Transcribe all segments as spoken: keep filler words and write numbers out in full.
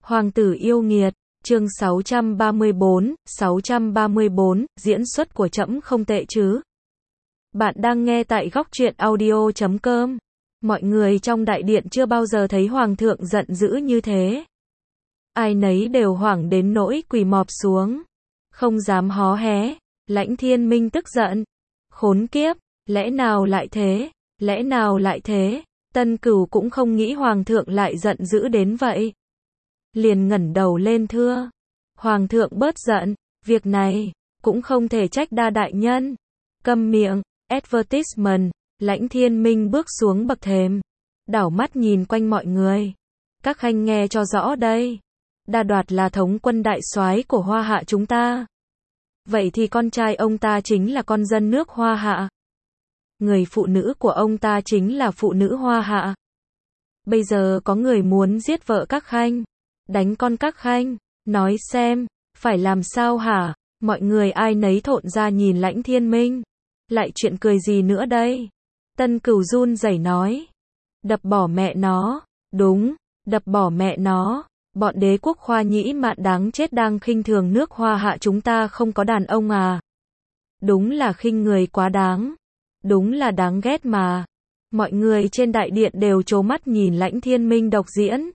Hoàng tử yêu nghiệt, chương sáu trăm ba mươi bốn, sáu trăm ba mươi bốn, diễn xuất của trẫm không tệ chứ. Bạn đang nghe tại góc truyện audio chấm com. Mọi người trong đại điện chưa bao giờ thấy hoàng thượng giận dữ như thế. Ai nấy đều hoảng đến nỗi quỳ mọp xuống, không dám hó hé. Lãnh Thiên Minh tức giận. Khốn kiếp, lẽ nào lại thế, lẽ nào lại thế, Tân Cửu cũng không nghĩ hoàng thượng lại giận dữ đến vậy. Liền ngẩng đầu lên thưa, hoàng thượng bớt giận, việc này, cũng không thể trách đa đại nhân. Câm miệng, advertisement. Lãnh Thiên Minh bước xuống bậc thềm, đảo mắt nhìn quanh mọi người. Các khanh nghe cho rõ đây, Đa Đoạt là thống quân đại soái của Hoa Hạ chúng ta. Vậy thì con trai ông ta chính là con dân nước Hoa Hạ. Người phụ nữ của ông ta chính là phụ nữ Hoa Hạ. Bây giờ có người muốn giết vợ các khanh, đánh con các khanh, nói xem, phải làm sao hả? Mọi người ai nấy thộn ra nhìn Lãnh Thiên Minh. Lại chuyện cười gì nữa đây? Tân Cửu run rẩy nói. Đập bỏ mẹ nó, đúng, đập bỏ mẹ nó. Bọn đế quốc Khoa Nhĩ Mạn đáng chết đang khinh thường nước Hoa Hạ chúng ta không có đàn ông à? Đúng là khinh người quá đáng. Đúng là đáng ghét mà. Mọi người trên đại điện đều trố mắt nhìn Lãnh Thiên Minh độc diễn.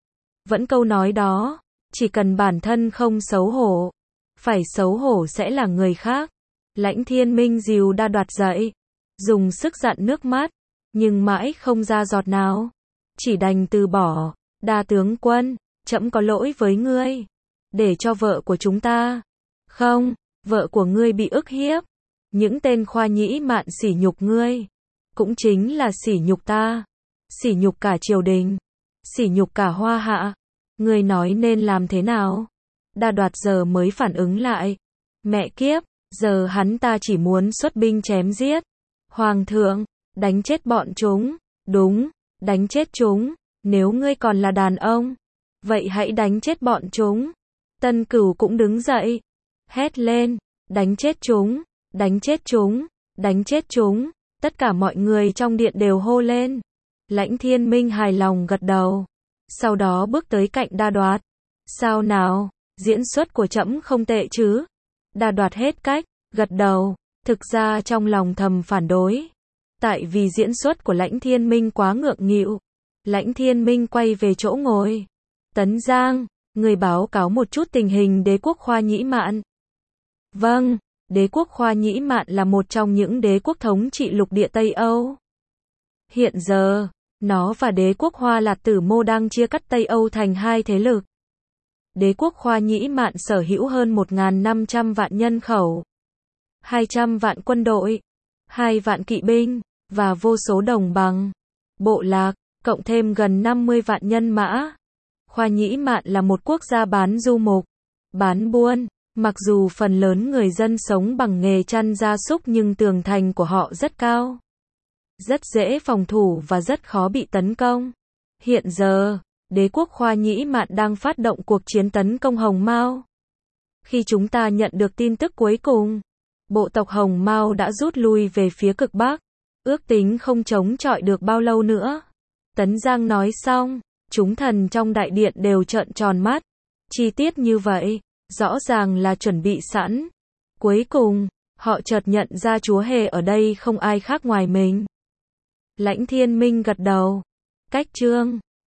Vẫn câu nói đó, chỉ cần bản thân không xấu hổ, phải xấu hổ sẽ là người khác. Lãnh Thiên Minh dìu Đa Đoạt dậy, dùng sức dặn nước mắt, nhưng mãi không ra giọt nào. Chỉ đành từ bỏ. Đa tướng quân, trẫm có lỗi với ngươi, để cho vợ của chúng ta. Không, vợ của ngươi bị ức hiếp. Những tên Khoa Nhĩ Mạn sỉ nhục ngươi, cũng chính là sỉ nhục ta, sỉ nhục cả triều đình, sỉ nhục cả Hoa Hạ. Ngươi nói nên làm thế nào? Đa Đoạt giờ mới phản ứng lại. Mẹ kiếp, giờ hắn ta chỉ muốn xuất binh chém giết. Hoàng thượng, đánh chết bọn chúng. Đúng, đánh chết chúng. Nếu ngươi còn là đàn ông, vậy hãy đánh chết bọn chúng. Tân Cửu cũng đứng dậy, hét lên, đánh chết chúng, đánh chết chúng, đánh chết chúng. Tất cả mọi người trong điện đều hô lên. Lãnh Thiên Minh hài lòng gật đầu, sau đó bước tới cạnh Đa Đoạt. Sao nào, diễn xuất của trẫm không tệ chứ? Đa Đoạt hết cách, gật đầu, thực ra trong lòng thầm phản đối. Tại vì diễn xuất của Lãnh Thiên Minh quá ngượng nghịu. Lãnh Thiên Minh quay về chỗ ngồi. Tấn Giang, người báo cáo một chút tình hình đế quốc Khoa Nhĩ Mạn. Vâng, đế quốc Khoa Nhĩ Mạn là một trong những đế quốc thống trị lục địa Tây Âu. Hiện giờ, nó và đế quốc Hoa Lạt Tử Mô đang chia cắt Tây Âu thành hai thế lực. Đế quốc Khoa Nhĩ Mạn sở hữu hơn một nghìn năm trăm vạn nhân khẩu, hai trăm vạn quân đội, hai vạn kỵ binh, và vô số đồng bằng, bộ lạc, cộng thêm gần năm mươi vạn nhân mã. Khoa Nhĩ Mạn là một quốc gia bán du mục, bán buôn. Mặc dù phần lớn người dân sống bằng nghề chăn gia súc nhưng tường thành của họ rất cao, rất dễ phòng thủ và rất khó bị tấn công. Hiện giờ, đế quốc Khoa Nhĩ Mạn đang phát động cuộc chiến tấn công Hồng Mao. Khi chúng ta nhận được tin tức cuối cùng, bộ tộc Hồng Mao đã rút lui về phía cực Bắc, ước tính không chống chọi được bao lâu nữa. Tấn Giang nói xong, chúng thần trong đại điện đều trợn tròn mắt. Chi tiết như vậy, rõ ràng là chuẩn bị sẵn. Cuối cùng, họ chợt nhận ra chúa hề ở đây không ai khác ngoài mình. Lãnh Thiên Minh gật đầu. Cách chương